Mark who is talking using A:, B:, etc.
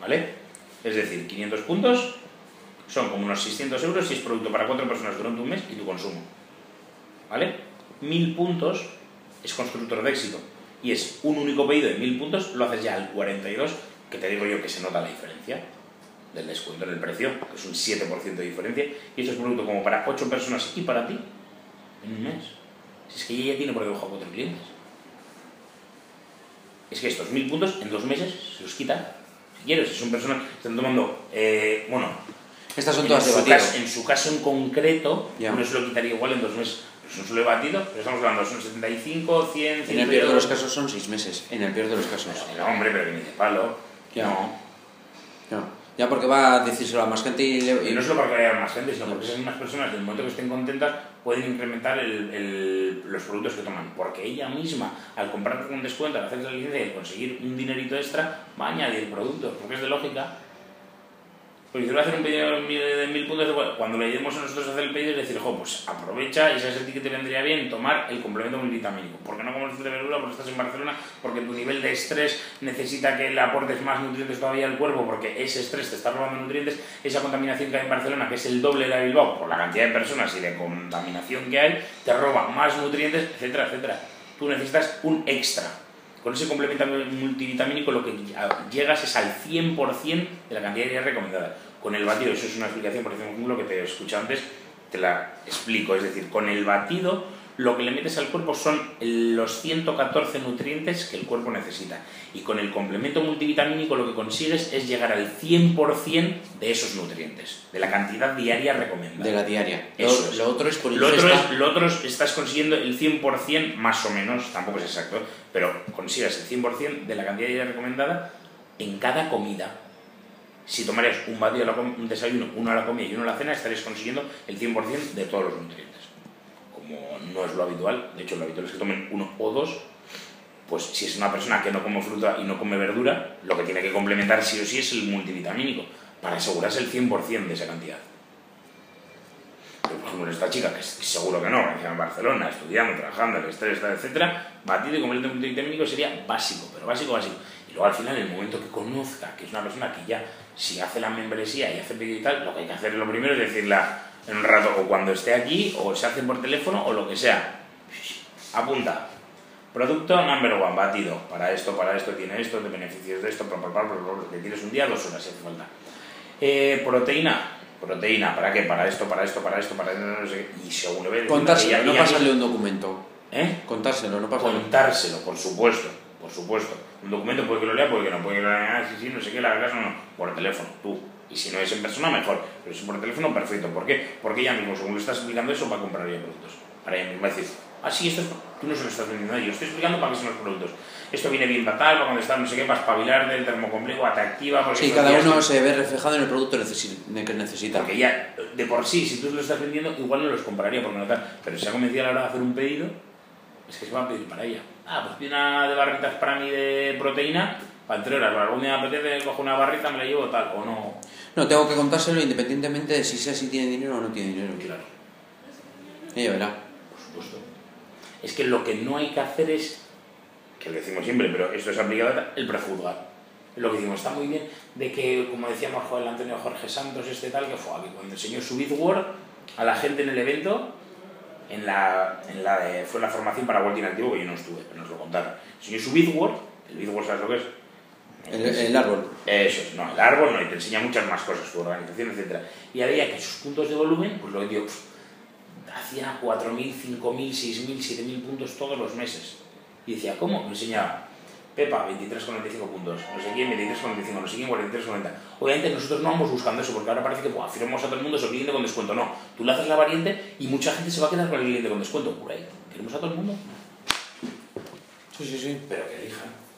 A: ¿vale? Es decir, 500 puntos son como unos 600 euros si es producto para 4 personas durante un mes y tu consumo, ¿vale? 1000 puntos es constructor de éxito y es un único pedido de 1000 puntos, lo haces ya al 42, que te digo yo que se nota la diferencia del descuento en el precio, que es un 7% de diferencia, y esto es producto como para 8 personas y para ti en un mes. Si es que ella ya tiene por debajo a 4 clientes. Es que estos 1000 puntos en 2 meses se los quitan. Si quieres, si son personas que están tomando, bueno,
B: estas son todas de batido.
A: En su caso en concreto,
B: Ya.
A: uno se lo quitaría igual en 2 meses. Pues no se lo he batido, pero estamos hablando, son 75, 100, 100.
B: En el peor de los casos son 6 meses. En el peor de los casos.
A: No, hombre, pero que me dice palo.
B: Ya.
A: No.
B: Ya porque va a decírselo a más gente y
A: Y no solo porque haya más gente, sino porque esas mismas personas, del momento que estén contentas, pueden incrementar los productos que toman. Porque ella misma, al comprar con descuento, al hacer la licencia y al conseguir un dinerito extra, va a añadir productos, porque es de lógica. Pues si voy a hacer un pedido de 1000 puntos, cuando le ayudemos a nosotros a hacer el pedido, es decir, pues aprovecha y sabes a ti que te vendría bien tomar el complemento multivitamínico. ¿Por qué no comes fruta y verdura? Porque estás en Barcelona, porque tu nivel de estrés necesita que le aportes más nutrientes todavía al cuerpo, porque ese estrés te está robando nutrientes, esa contaminación que hay en Barcelona, que es el doble de la de Bilbao, por la cantidad de personas y de contaminación que hay, te roba más nutrientes, etcétera, etcétera. Tú necesitas un extra. Con ese complemento multivitamínico lo que llegas es al 100% de la cantidad diaria recomendada. Con el batido, eso es una explicación, por ejemplo, que te he escuchado antes, te la explico. Es decir, con el batido lo que le metes al cuerpo son los 114 nutrientes que el cuerpo necesita. Y con el complemento multivitamínico lo que consigues es llegar al 100% de esos nutrientes, de la cantidad diaria recomendada.
B: de la diaria.
A: Eso es.
B: Lo otro es por
A: Lo
B: ingesta.
A: otro estás consiguiendo el 100% más o menos, tampoco es exacto, pero consigues el 100% de la cantidad diaria recomendada en cada comida. Si tomarías un batido, un desayuno, uno a la comida y uno a la cena, estarías consiguiendo el 100% de todos los nutrientes. Como no es lo habitual, de hecho lo habitual es que tomen uno o dos, pues si es una persona que no come fruta y no come verdura, lo que tiene que complementar sí o sí es el multivitamínico, para asegurarse el 100% de esa cantidad. Pero, por ejemplo, esta chica, que seguro que no, que está en Barcelona, estudiando, trabajando, el estrés, etcétera, batido y complemento multivitamínico sería básico, pero básico, básico. Y luego al final, en el momento que conozca que es una persona que ya, si hace la membresía y hace pedido y tal, lo que hay que hacer lo primero es decirle en un rato, o cuando esté aquí, o se hace por teléfono, o lo que sea. Apunta. Producto number one, batido. Para esto, tiene esto, de beneficios de esto, le tienes un día, 2 horas si hace falta. Proteína, ¿para qué? Para esto, no sé qué. Y según le ve...
B: Contárselo, no pasarle un documento. Contárselo, no pasarle.
A: Contárselo, por supuesto. Un documento puede que lo lea, puede que no, puede que lo lea, sí, no sé qué, la verdad, no. Por teléfono, tú. Y si no es en persona, mejor. Pero si por teléfono, perfecto. ¿Por qué? Porque ella mismo, según le estás explicando eso, va a comprar ya productos. Para ella misma decir, sí, esto es... Tú no se lo estás vendiendo a ellos, estoy explicando para qué son los productos. Esto viene bien para tal, para cuando está no sé qué, para espabilar del termocomplejo, atractiva...
B: Sí, cada uno se ve reflejado en el producto que necesita.
A: Porque ya, de por sí, si tú lo estás vendiendo, igual no los compraría porque no tal. Pero si se ha convencido a la hora de hacer un pedido, es que se va a pedir para ella. Pues pide una de barritas para mí de proteína, para 3 horas. Algún día me apetece, cojo una barrita, me la llevo tal, o no...
B: No, tengo que contárselo independientemente de si tiene dinero o no tiene dinero.
A: Claro.
B: Ella verá.
A: Por supuesto. Es que lo que no hay que hacer es, que lo decimos siempre, pero esto es aplicado, el prejuzgar. Lo que decimos, está muy bien de que, como decíamos el Antonio Jorge Santos, tal, que fue aquí, cuando enseñó su Bitword a la gente en el evento, fue la formación para World Inactivo, que yo no estuve, pero nos lo contaron. Enseñó su Bitword, el Bitword, ¿sabes lo que es?
B: El árbol.
A: Eso es, no, el árbol no, y te enseña muchas más cosas, tu organización, etc. Y había que sus puntos de volumen, pues lo que digo, hacía 4.000, 5.000, 6.000, 7.000 puntos todos los meses. Y decía, ¿cómo? Me enseñaba Pepa, 23,95 puntos, no sé quién, 23,95, no sé quién, 43,90. Obviamente nosotros no vamos buscando eso, porque ahora parece que firmamos a todo el mundo, es el cliente con descuento. No, tú le haces la variante y mucha gente se va a quedar con el cliente con descuento. Por ahí, ¿queremos a todo el mundo?
B: Sí.
A: Pero que elijan.